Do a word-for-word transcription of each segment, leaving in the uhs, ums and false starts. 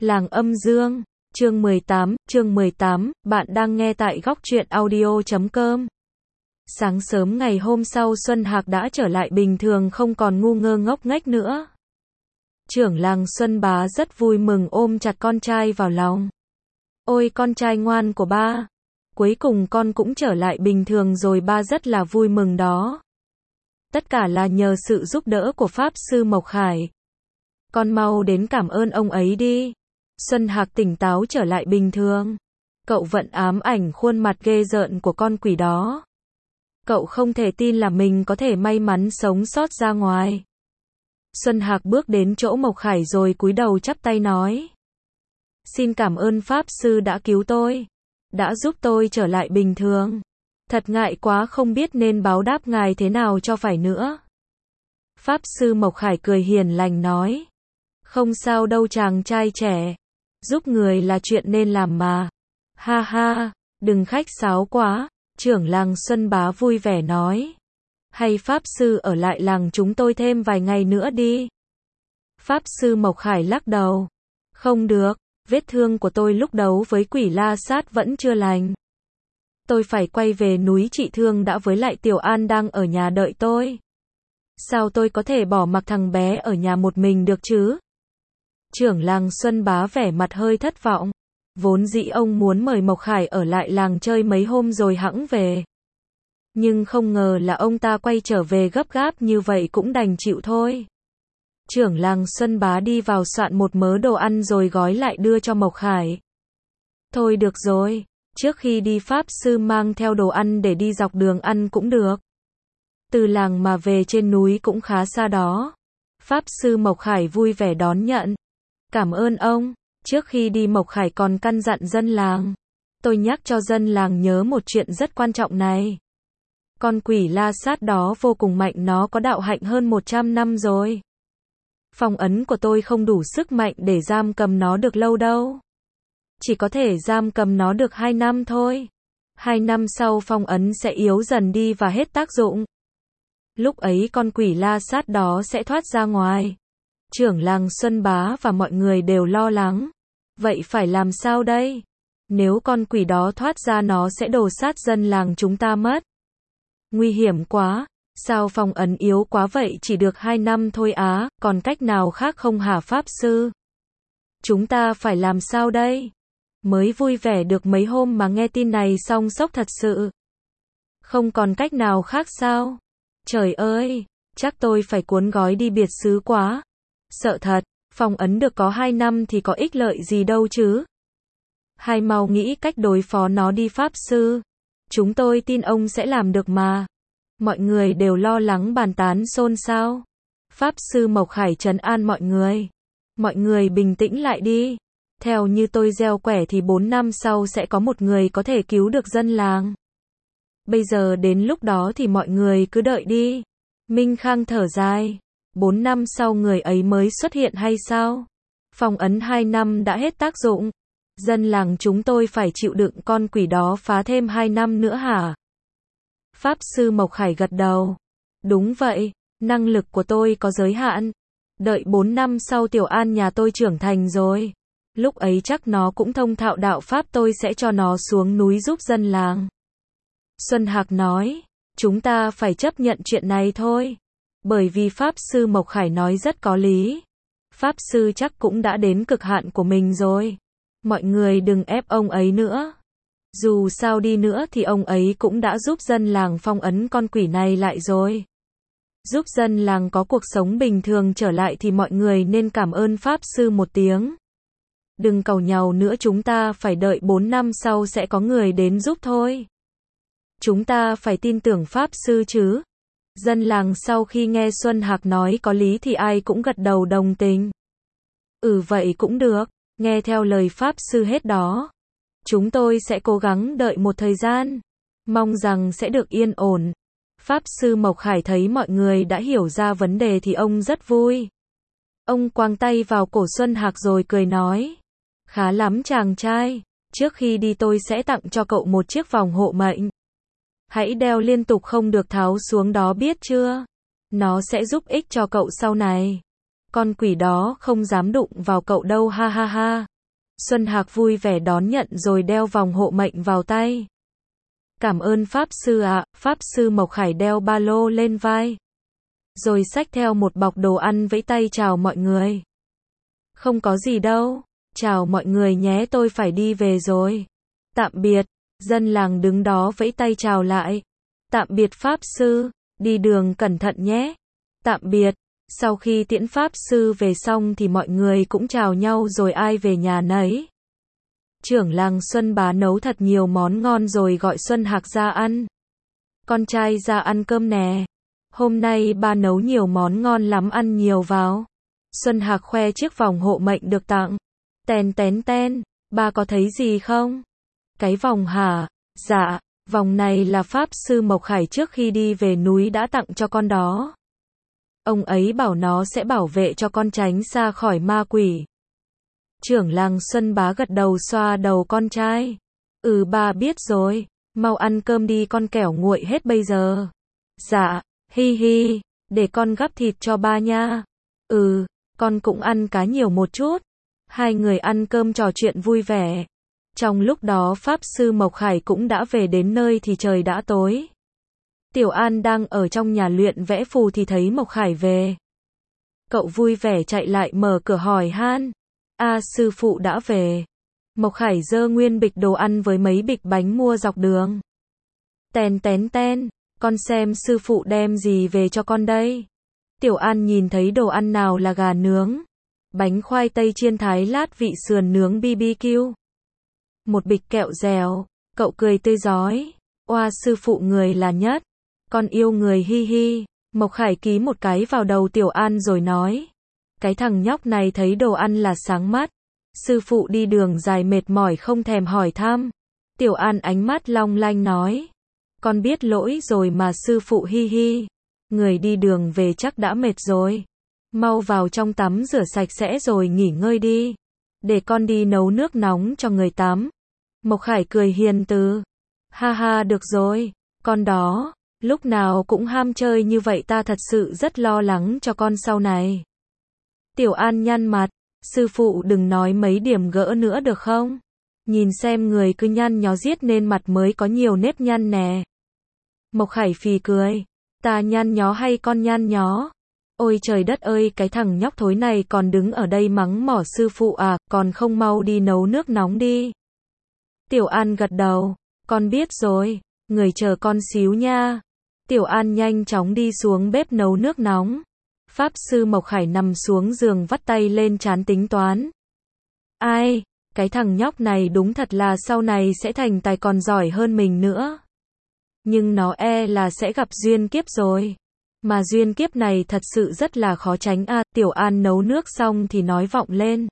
Làng Âm Dương, chương mười tám, chương mười tám, bạn đang nghe tại góc truyện audio chấm com. Sáng sớm ngày hôm sau Xuân Hạc đã trở lại bình thường, không còn ngu ngơ ngốc nghếch nữa. Trưởng làng Xuân Bá rất vui mừng ôm chặt con trai vào lòng. Ôi con trai ngoan của ba, cuối cùng con cũng trở lại bình thường rồi, ba rất là vui mừng đó. Tất cả là nhờ sự giúp đỡ của Pháp Sư Mộc Khải. Con mau đến cảm ơn ông ấy đi. Xuân Hạc tỉnh táo trở lại bình thường. Cậu vẫn ám ảnh khuôn mặt ghê rợn của con quỷ đó. Cậu không thể tin là mình có thể may mắn sống sót ra ngoài. Xuân Hạc bước đến chỗ Mộc Khải rồi cúi đầu chắp tay nói: Xin cảm ơn Pháp Sư đã cứu tôi, đã giúp tôi trở lại bình thường. Thật ngại quá, không biết nên báo đáp ngài thế nào cho phải nữa. Pháp Sư Mộc Khải cười hiền lành nói: Không sao đâu chàng trai trẻ, giúp người là chuyện nên làm mà. Ha ha, đừng khách sáo quá. Trưởng làng Xuân Bá vui vẻ nói: Hay Pháp Sư ở lại làng chúng tôi thêm vài ngày nữa đi. Pháp Sư Mộc Khải lắc đầu: Không được, vết thương của tôi lúc đấu với quỷ La Sát vẫn chưa lành. Tôi phải quay về núi trị thương đã, với lại Tiểu An đang ở nhà đợi tôi. Sao tôi có thể bỏ mặc thằng bé ở nhà một mình được chứ? Trưởng làng Xuân Bá vẻ mặt hơi thất vọng. Vốn dĩ ông muốn mời Mộc Khải ở lại làng chơi mấy hôm rồi hẵng về. Nhưng không ngờ là ông ta quay trở về gấp gáp như vậy, cũng đành chịu thôi. Trưởng làng Xuân Bá đi vào soạn một mớ đồ ăn rồi gói lại đưa cho Mộc Khải. Thôi được rồi, trước khi đi Pháp Sư mang theo đồ ăn để đi dọc đường ăn cũng được. Từ làng mà về trên núi cũng khá xa đó. Pháp Sư Mộc Khải vui vẻ đón nhận. Cảm ơn ông. Trước khi đi Mộc Khải còn căn dặn dân làng: Tôi nhắc cho dân làng nhớ một chuyện rất quan trọng này. Con quỷ La Sát đó vô cùng mạnh, nó có đạo hạnh hơn một trăm năm rồi. Phong ấn của tôi không đủ sức mạnh để giam cầm nó được lâu đâu. Chỉ có thể giam cầm nó được hai năm thôi. Hai năm sau phong ấn sẽ yếu dần đi và hết tác dụng. Lúc ấy con quỷ La Sát đó sẽ thoát ra ngoài. Trưởng làng Xuân Bá và mọi người đều lo lắng. Vậy phải làm sao đây? Nếu con quỷ đó thoát ra nó sẽ đổ sát dân làng chúng ta mất. Nguy hiểm quá. Sao phong ấn yếu quá vậy, chỉ được hai năm thôi á, còn cách nào khác không hả Pháp Sư? Chúng ta phải làm sao đây? Mới vui vẻ được mấy hôm mà nghe tin này xong sốc thật sự. Không còn cách nào khác sao? Trời ơi, chắc tôi phải cuốn gói đi biệt xứ quá. Sợ thật, phong ấn được có hai năm thì có ích lợi gì đâu chứ. Hay mau nghĩ cách đối phó nó đi Pháp Sư. Chúng tôi tin ông sẽ làm được mà. Mọi người đều lo lắng bàn tán xôn xao. Pháp Sư Mộc Khải trấn an mọi người. Mọi người bình tĩnh lại đi. Theo như tôi gieo quẻ thì bốn năm sau sẽ có một người có thể cứu được dân làng. Bây giờ đến lúc đó thì mọi người cứ đợi đi. Minh Khang thở dài. Bốn năm sau người ấy mới xuất hiện hay sao? Phong ấn hai năm đã hết tác dụng. Dân làng chúng tôi phải chịu đựng con quỷ đó phá thêm hai năm nữa hả? Pháp Sư Mộc Khải gật đầu. Đúng vậy, năng lực của tôi có giới hạn. Đợi bốn năm sau Tiểu An nhà tôi trưởng thành rồi. Lúc ấy chắc nó cũng thông thạo đạo Pháp, tôi sẽ cho nó xuống núi giúp dân làng. Xuân Hạc nói, chúng ta phải chấp nhận chuyện này thôi. Bởi vì Pháp Sư Mộc Khải nói rất có lý. Pháp Sư chắc cũng đã đến cực hạn của mình rồi. Mọi người đừng ép ông ấy nữa. Dù sao đi nữa thì ông ấy cũng đã giúp dân làng phong ấn con quỷ này lại rồi. Giúp dân làng có cuộc sống bình thường trở lại thì mọi người nên cảm ơn Pháp Sư một tiếng. Đừng càu nhàu nữa, chúng ta phải đợi bốn năm sau sẽ có người đến giúp thôi. Chúng ta phải tin tưởng Pháp Sư chứ. Dân làng sau khi nghe Xuân Hạc nói có lý thì ai cũng gật đầu đồng tình. Ừ vậy cũng được, nghe theo lời Pháp Sư hết đó. Chúng tôi sẽ cố gắng đợi một thời gian. Mong rằng sẽ được yên ổn. Pháp Sư Mộc Khải thấy mọi người đã hiểu ra vấn đề thì ông rất vui. Ông quàng tay vào cổ Xuân Hạc rồi cười nói: Khá lắm chàng trai, trước khi đi tôi sẽ tặng cho cậu một chiếc vòng hộ mệnh. Hãy đeo liên tục, không được tháo xuống đó, biết chưa? Nó sẽ giúp ích cho cậu sau này. Con quỷ đó không dám đụng vào cậu đâu, ha ha ha. Xuân Hạc vui vẻ đón nhận rồi đeo vòng hộ mệnh vào tay. Cảm ơn Pháp Sư ạ, Pháp Sư Mộc Khải đeo ba lô lên vai. Rồi xách theo một bọc đồ ăn vẫy tay chào mọi người. Không có gì đâu, chào mọi người nhé, tôi phải đi về rồi. Tạm biệt, dân làng đứng đó vẫy tay chào lại. Tạm biệt Pháp Sư, đi đường cẩn thận nhé. Tạm biệt, sau khi tiễn Pháp Sư về xong thì mọi người cũng chào nhau rồi ai về nhà nấy. Trưởng làng Xuân Bá nấu thật nhiều món ngon rồi gọi Xuân Hạc ra ăn. Con trai ra ăn cơm nè. Hôm nay ba nấu nhiều món ngon lắm, ăn nhiều vào. Xuân Hạc khoe chiếc vòng hộ mệnh được tặng. Tèn tén ten, ba có thấy gì không? Cái vòng hả? Dạ, vòng này là Pháp Sư Mộc Khải trước khi đi về núi đã tặng cho con đó. Ông ấy bảo nó sẽ bảo vệ cho con tránh xa khỏi ma quỷ. Trưởng làng Xuân Bá gật đầu xoa đầu con trai. Ừ ba biết rồi, mau ăn cơm đi con kẻo nguội hết bây giờ. Dạ, hi hi, để con gắp thịt cho ba nha. Ừ, con cũng ăn cá nhiều một chút. Hai người ăn cơm trò chuyện vui vẻ. Trong lúc đó Pháp Sư Mộc Khải cũng đã về đến nơi thì trời đã tối. Tiểu An đang ở trong nhà luyện vẽ phù thì thấy Mộc Khải về. Cậu vui vẻ chạy lại mở cửa hỏi han. A sư phụ đã về. Mộc Khải giơ nguyên bịch đồ ăn với mấy bịch bánh mua dọc đường. Tèn tén ten, con xem sư phụ đem gì về cho con đây. Tiểu An nhìn thấy đồ ăn nào là gà nướng, bánh khoai tây chiên thái lát vị sườn nướng bi bi kiu. Một bịch kẹo dẻo, cậu cười tươi rói. Oa sư phụ người là nhất. Con yêu người hi hi. Mộc Khải ký một cái vào đầu Tiểu An rồi nói. Cái thằng nhóc này thấy đồ ăn là sáng mắt. Sư phụ đi đường dài mệt mỏi không thèm hỏi thăm. Tiểu An ánh mắt long lanh nói. Con biết lỗi rồi mà sư phụ hi hi. Người đi đường về chắc đã mệt rồi. Mau vào trong tắm rửa sạch sẽ rồi nghỉ ngơi đi. Để con đi nấu nước nóng cho người tắm. Mộc Khải cười hiền từ. Ha ha được rồi, con đó, lúc nào cũng ham chơi như vậy ta thật sự rất lo lắng cho con sau này. Tiểu An nhăn mặt, sư phụ đừng nói mấy điểm gỡ nữa được không? Nhìn xem người cứ nhăn nhó giết nên mặt mới có nhiều nếp nhăn nè. Mộc Khải phì cười, ta nhăn nhó hay con nhăn nhó? Ôi trời đất ơi, cái thằng nhóc thối này còn đứng ở đây mắng mỏ sư phụ à, còn không mau đi nấu nước nóng đi. Tiểu An gật đầu, con biết rồi, người chờ con xíu nha. Tiểu An nhanh chóng đi xuống bếp nấu nước nóng. Pháp Sư Mộc Khải nằm xuống giường vắt tay lên trán tính toán. Ai, cái thằng nhóc này đúng thật là sau này sẽ thành tài còn giỏi hơn mình nữa. Nhưng nó e là sẽ gặp duyên kiếp rồi. Mà duyên kiếp này thật sự rất là khó tránh a. À, Tiểu An nấu nước xong thì nói vọng lên.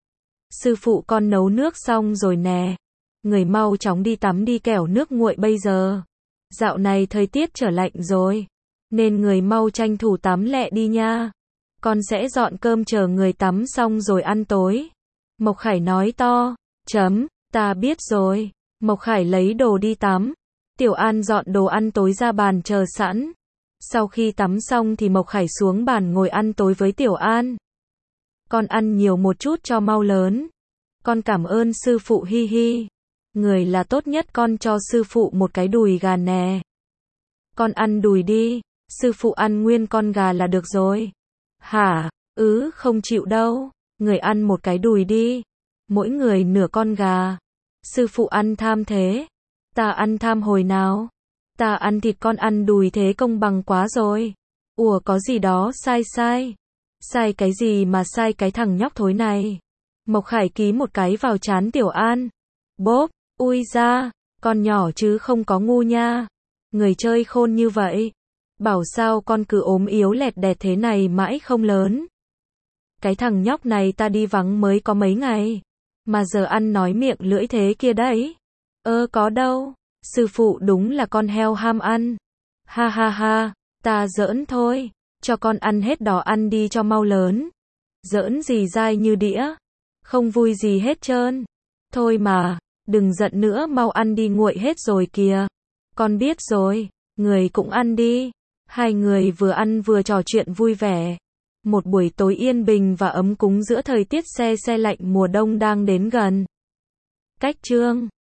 Sư phụ con nấu nước xong rồi nè. Người mau chóng đi tắm đi kẻo nước nguội bây giờ. Dạo này thời tiết trở lạnh rồi. Nên người mau tranh thủ tắm lẹ đi nha. Con sẽ dọn cơm chờ người tắm xong rồi ăn tối. Mộc Khải nói to. Chấm, ta biết rồi. Mộc Khải lấy đồ đi tắm. Tiểu An dọn đồ ăn tối ra bàn chờ sẵn. Sau khi tắm xong thì Mộc Khải xuống bàn ngồi ăn tối với Tiểu An. Con ăn nhiều một chút cho mau lớn. Con cảm ơn sư phụ hi hi. Người là tốt nhất, con cho sư phụ một cái đùi gà nè. Con ăn đùi đi, sư phụ ăn nguyên con gà là được rồi. Hả, ứ không chịu đâu, người ăn một cái đùi đi. Mỗi người nửa con gà. Sư phụ ăn tham thế. Ta ăn tham hồi nào? Ta ăn thịt con ăn đùi thế công bằng quá rồi. Ủa có gì đó sai sai. Sai cái gì mà sai cái thằng nhóc thối này. Mộc Khải ký một cái vào trán Tiểu An. Bốp, ui ra, con nhỏ chứ không có ngu nha. Người chơi khôn như vậy. Bảo sao con cứ ốm yếu lẹt đẹt thế này mãi không lớn. Cái thằng nhóc này ta đi vắng mới có mấy ngày. Mà giờ ăn nói miệng lưỡi thế kia đấy. Ơ có đâu. Sư phụ đúng là con heo ham ăn. Ha ha ha, ta giỡn thôi. Cho con ăn hết đó ăn đi cho mau lớn. Giỡn gì dai như đĩa. Không vui gì hết trơn. Thôi mà, đừng giận nữa mau ăn đi nguội hết rồi kìa. Con biết rồi, người cũng ăn đi. Hai người vừa ăn vừa trò chuyện vui vẻ. Một buổi tối yên bình và ấm cúng giữa thời tiết se se lạnh mùa đông đang đến gần. Cách chương